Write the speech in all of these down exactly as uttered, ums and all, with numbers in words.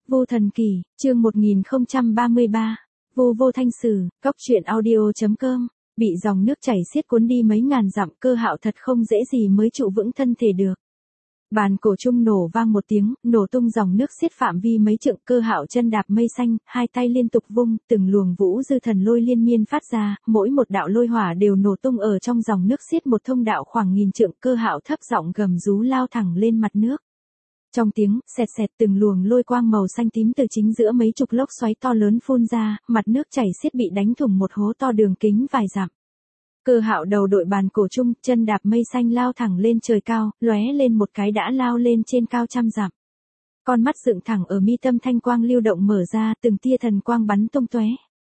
Vô Thần Kỳ, chương một nghìn không trăm ba mươi ba. Vô Vô Thanh Sử, Cóc Truyện Audio chấm com. Bị dòng nước chảy xiết cuốn đi mấy ngàn dặm, Cơ Hạo thật không dễ gì mới trụ vững thân thể được. Bàn cổ trung nổ vang một tiếng, nổ tung dòng nước xiết phạm vi mấy trượng. Cơ Hạo chân đạp mây xanh, hai tay liên tục vung, từng luồng vũ dư thần lôi liên miên phát ra, mỗi một đạo lôi hỏa đều nổ tung ở trong dòng nước xiết một thông đạo khoảng nghìn trượng. Cơ Hạo thấp giọng gầm rú lao thẳng lên mặt nước. Trong tiếng xẹt xẹt, từng luồng lôi quang màu xanh tím từ chính giữa mấy chục lốc xoáy to lớn phun ra, mặt nước chảy xiết bị đánh thủng một hố to đường kính vài dặm. Cơ Hạo đầu đội bàn cổ trung, chân đạp mây xanh lao thẳng lên trời cao, lóe lên một cái đã lao lên trên cao trăm dặm. Con mắt dựng thẳng ở mi tâm, thanh quang lưu động mở ra, từng tia thần quang bắn tung tóe.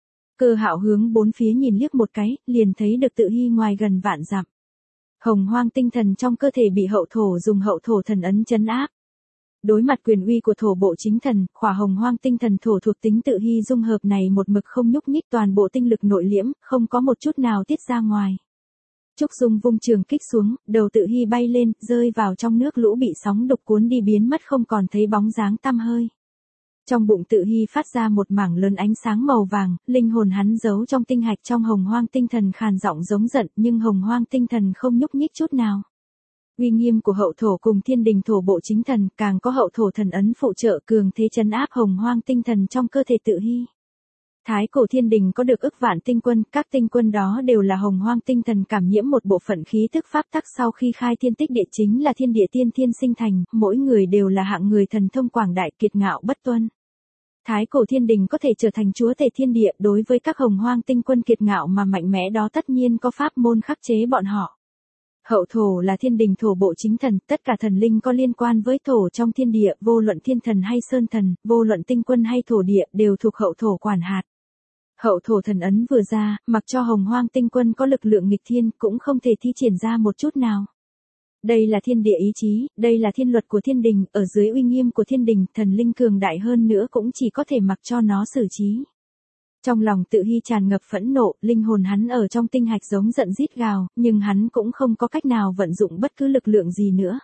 Cơ Hạo hướng bốn phía nhìn liếc một cái, liền thấy được Tự Hy ngoài gần vạn dặm. Hồng hoang tinh thần trong cơ thể bị hậu thổ dùng hậu thổ thần ấn trấn áp. Đối mặt quyền uy của thổ bộ chính thần, khỏa hồng hoang tinh thần thổ thuộc tính Tự Hy dung hợp này một mực không nhúc nhích, toàn bộ tinh lực nội liễm, không có một chút nào tiết ra ngoài. Trúc Dung vung trường kích xuống, đầu Tự Hy bay lên, rơi vào trong nước lũ bị sóng đục cuốn đi biến mất không còn thấy bóng dáng tăm hơi. Trong bụng Tự Hy phát ra một mảng lớn ánh sáng màu vàng, linh hồn hắn giấu trong tinh hạch trong hồng hoang tinh thần khàn giọng giống giận, nhưng hồng hoang tinh thần không nhúc nhích chút nào. Uy nghiêm của hậu thổ cùng thiên đình thổ bộ chính thần, càng có hậu thổ thần ấn phụ trợ cường thế trấn áp hồng hoang tinh thần trong cơ thể Tự Hy. Thái cổ thiên đình có được ức vạn tinh quân, các tinh quân đó đều là hồng hoang tinh thần cảm nhiễm một bộ phận khí tức pháp tắc, sau khi khai thiên tích địa chính là thiên địa tiên thiên sinh thành, mỗi người đều là hạng người thần thông quảng đại, kiệt ngạo bất tuân. Thái cổ thiên đình có thể trở thành chúa tể thiên địa, đối với các hồng hoang tinh quân kiệt ngạo mà mạnh mẽ đó tất nhiên có pháp môn khắc chế bọn họ. Hậu thổ là thiên đình thổ bộ chính thần, tất cả thần linh có liên quan với thổ trong thiên địa, vô luận thiên thần hay sơn thần, vô luận tinh quân hay thổ địa, đều thuộc hậu thổ quản hạt. Hậu thổ thần ấn vừa ra, mặc cho hồng hoang tinh quân có lực lượng nghịch thiên, cũng không thể thi triển ra một chút nào. Đây là thiên địa ý chí, đây là thiên luật của thiên đình, ở dưới uy nghiêm của thiên đình, thần linh cường đại hơn nữa cũng chỉ có thể mặc cho nó xử trí. Trong lòng Tự Hy tràn ngập phẫn nộ, linh hồn hắn ở trong tinh hạch giống giận rít gào, nhưng hắn cũng không có cách nào vận dụng bất cứ lực lượng gì nữa.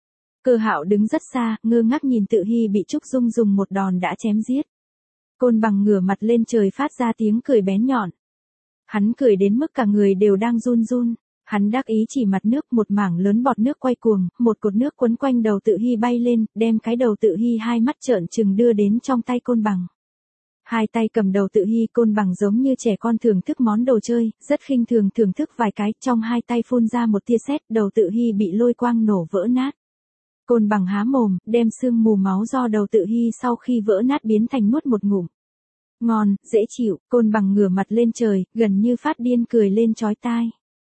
Cơ Hạo đứng rất xa, ngơ ngác nhìn Tự Hy bị Trúc Dung dùng một đòn đã chém giết. Côn Bằng ngửa mặt lên trời phát ra tiếng cười bén nhọn. Hắn cười đến mức cả người đều đang run run. Hắn đắc ý chỉ mặt nước, một mảng lớn bọt nước quay cuồng, một cột nước quấn quanh đầu Tự Hy bay lên, đem cái đầu Tự Hy hai mắt trợn trừng đưa đến trong tay Côn Bằng. Hai tay cầm đầu Tự Hy, Côn Bằng giống như trẻ con thưởng thức món đồ chơi, rất khinh thường thưởng thức vài cái, trong hai tay phun ra một tia sét, đầu Tự Hy bị lôi quang nổ vỡ nát. Côn Bằng há mồm, đem xương mù máu do đầu Tự Hy sau khi vỡ nát biến thành nuốt một ngụm. Ngon, dễ chịu, Côn Bằng ngửa mặt lên trời, gần như phát điên cười lên chói tai.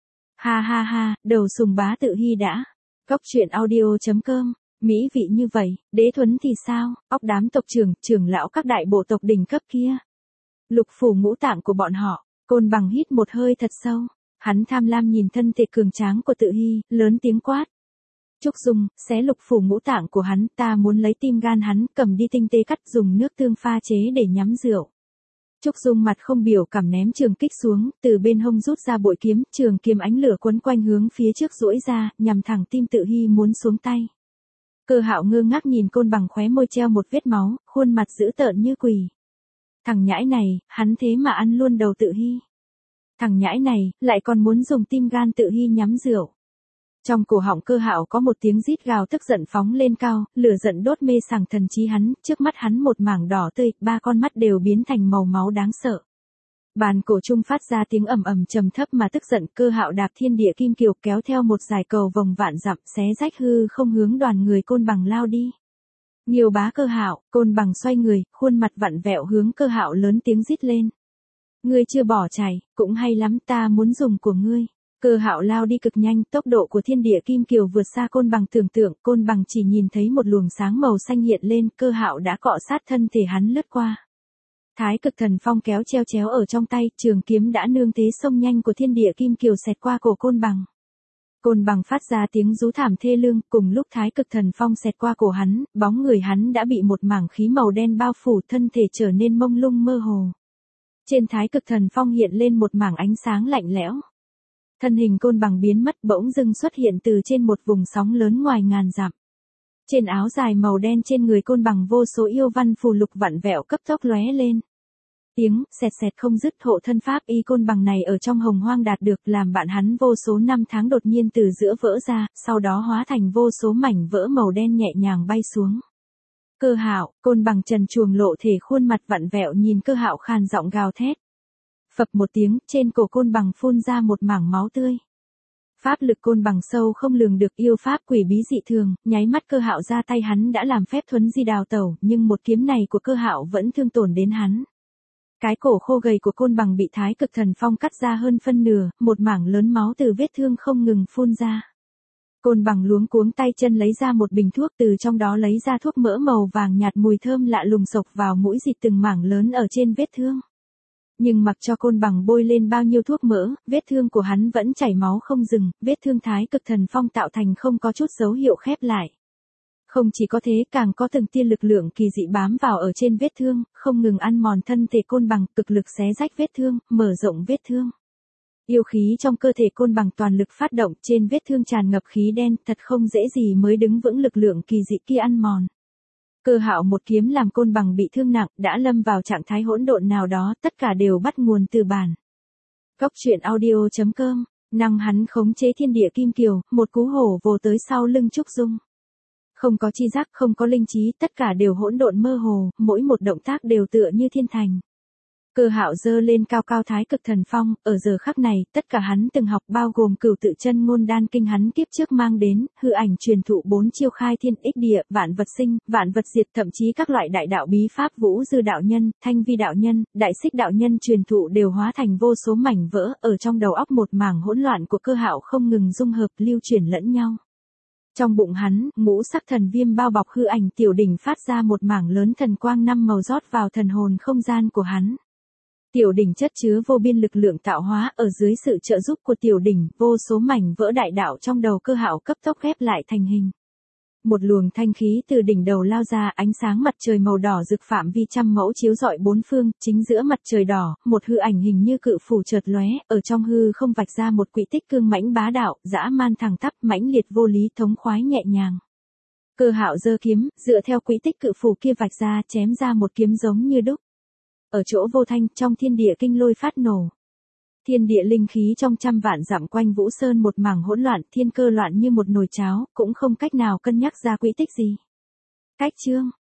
Ha ha ha, đầu sùng bá Tự Hy đã. Cóc Truyện Audio chấm com. Mỹ vị như vậy, Đế Thuấn thì sao, óc đám tộc trưởng, trưởng lão các đại bộ tộc đỉnh cấp kia. Lục phủ ngũ tạng của bọn họ. Côn Bằng hít một hơi thật sâu. Hắn tham lam nhìn thân thể cường tráng của Tự Hy, lớn tiếng quát. Trúc Dung, xé lục phủ ngũ tạng của hắn, ta muốn lấy tim gan hắn, cầm đi tinh tế cắt, dùng nước tương pha chế để nhắm rượu. Trúc Dung mặt không biểu cảm ném trường kích xuống, từ bên hông rút ra bội kiếm, trường kiếm ánh lửa quấn quanh hướng phía trước duỗi ra, nhằm thẳng tim Tự Hy muốn xuống tay. Cơ Hạo ngơ ngác nhìn Côn Bằng khóe môi treo một vết máu, khuôn mặt dữ tợn như quỷ. Thằng nhãi này, hắn thế mà ăn luôn đầu Tự Hy. Thằng nhãi này, lại còn muốn dùng tim gan Tự Hy nhắm rượu. Trong cổ họng Cơ Hạo có một tiếng rít gào tức giận phóng lên cao, lửa giận đốt mê sảng thần trí hắn, trước mắt hắn một mảng đỏ tươi, ba con mắt đều biến thành màu máu đáng sợ. Bàn cổ trung phát ra tiếng ầm ầm trầm thấp mà tức giận, Cơ Hạo đạp thiên địa kim kiều kéo theo một dải cầu vòng vạn dặm, xé rách hư không hướng đoàn người Côn Bằng lao đi. Nhiều bá Cơ Hạo, Côn Bằng xoay người, khuôn mặt vặn vẹo hướng Cơ Hạo lớn tiếng rít lên. Ngươi chưa bỏ chạy, cũng hay lắm, ta muốn dùng của ngươi. Cơ Hạo lao đi cực nhanh, tốc độ của thiên địa kim kiều vượt xa Côn Bằng tưởng tượng, Côn Bằng chỉ nhìn thấy một luồng sáng màu xanh hiện lên, Cơ Hạo đã cọ sát thân thể hắn lướt qua. Thái Cực Thần Phong kéo treo chéo ở trong tay, trường kiếm đã nương thế xông nhanh của thiên địa kim kiều xẹt qua cổ Côn Bằng. Côn Bằng phát ra tiếng rú thảm thê lương, cùng lúc Thái Cực Thần Phong xẹt qua cổ hắn, bóng người hắn đã bị một mảng khí màu đen bao phủ, thân thể trở nên mông lung mơ hồ. Trên Thái Cực Thần Phong hiện lên một mảng ánh sáng lạnh lẽo. Thân hình Côn Bằng biến mất, bỗng dưng xuất hiện từ trên một vùng sóng lớn ngoài ngàn dặm. Trên áo dài màu đen trên người Côn Bằng vô số yêu văn phù lục vặn vẹo cấp tốc lóe lên. Tiếng xẹt xẹt không dứt, hộ thân pháp y Côn Bằng này ở trong hồng hoang đạt được làm bạn hắn vô số năm tháng đột nhiên từ giữa vỡ ra, sau đó hóa thành vô số mảnh vỡ màu đen nhẹ nhàng bay xuống. Cơ Hạo, Côn Bằng trần truồng lộ thể khuôn mặt vặn vẹo nhìn Cơ Hạo khàn giọng gào thét. Phập một tiếng, trên cổ Côn Bằng phun ra một mảng máu tươi. Pháp lực Côn Bằng sâu không lường được, yêu pháp quỷ bí dị thường, nháy mắt Cơ Hạo ra tay hắn đã làm phép thuấn di đào tẩu, nhưng một kiếm này của Cơ Hạo vẫn thương tổn đến hắn. Cái cổ khô gầy của Côn Bằng bị Thái Cực Thần Phong cắt ra hơn phân nửa, một mảng lớn máu từ vết thương không ngừng phun ra. Côn Bằng luống cuống tay chân lấy ra một bình thuốc, từ trong đó lấy ra thuốc mỡ màu vàng nhạt mùi thơm lạ lùng xộc vào mũi, dịt từng mảng lớn ở trên vết thương. Nhưng mặc cho Côn Bằng bôi lên bao nhiêu thuốc mỡ, vết thương của hắn vẫn chảy máu không dừng, vết thương Thái Cực Thần Phong tạo thành không có chút dấu hiệu khép lại. Không chỉ có thế, càng có từng tia lực lượng kỳ dị bám vào ở trên vết thương, không ngừng ăn mòn thân thể Côn Bằng, cực lực xé rách vết thương, mở rộng vết thương. Yêu khí trong cơ thể Côn Bằng toàn lực phát động, trên vết thương tràn ngập khí đen, thật không dễ gì mới đứng vững lực lượng kỳ dị kia ăn mòn. Cơ Hạo một kiếm làm Côn Bằng bị thương nặng, đã lâm vào trạng thái hỗn độn nào đó, tất cả đều bắt nguồn từ bản. Cốc truyện audio chấm com, năng hắn khống chế thiên địa kim kiều, một cú hổ vồ tới sau lưng Trúc Dung. Không có chi giác, không có linh trí, tất cả đều hỗn độn mơ hồ, mỗi một động tác đều tựa như thiên thành. Cơ Hạo giơ lên cao cao Thái Cực Thần Phong, ở giờ khắc này, tất cả hắn từng học bao gồm Cửu Tự Chân Ngôn Đan Kinh hắn kiếp trước mang đến, hư ảnh truyền thụ bốn chiêu khai thiên ích địa, vạn vật sinh, vạn vật diệt, thậm chí các loại đại đạo bí pháp Vũ Dư đạo nhân, Thanh Vi đạo nhân, Đại Xích đạo nhân truyền thụ đều hóa thành vô số mảnh vỡ, ở trong đầu óc một mảng hỗn loạn của Cơ Hạo không ngừng dung hợp, lưu chuyển lẫn nhau. Trong bụng hắn, ngũ sắc thần viêm bao bọc hư ảnh tiểu đỉnh phát ra một mảng lớn thần quang năm màu rót vào thần hồn không gian của hắn. Tiểu đỉnh chất chứa vô biên lực lượng tạo hóa, ở dưới sự trợ giúp của tiểu đỉnh, vô số mảnh vỡ đại đạo trong đầu Cơ Hạo cấp tốc ghép lại thành hình. Một luồng thanh khí từ đỉnh đầu lao ra, ánh sáng mặt trời màu đỏ rực phạm vi trăm mẫu chiếu rọi bốn phương, chính giữa mặt trời đỏ, một hư ảnh hình như cự phủ chợt lóe, ở trong hư không vạch ra một quỹ tích cương mãnh bá đạo, dã man thẳng tắp, mãnh liệt vô lý, thống khoái nhẹ nhàng. Cơ Hạo giơ kiếm, dựa theo quỹ tích cự phủ kia vạch ra, chém ra một kiếm giống như đúc. Ở chỗ vô thanh, trong thiên địa kinh lôi phát nổ. Thiên địa linh khí trong trăm vạn dặm quanh Vũ Sơn một mảng hỗn loạn, thiên cơ loạn như một nồi cháo, cũng không cách nào cân nhắc ra quỹ tích gì. Cách chương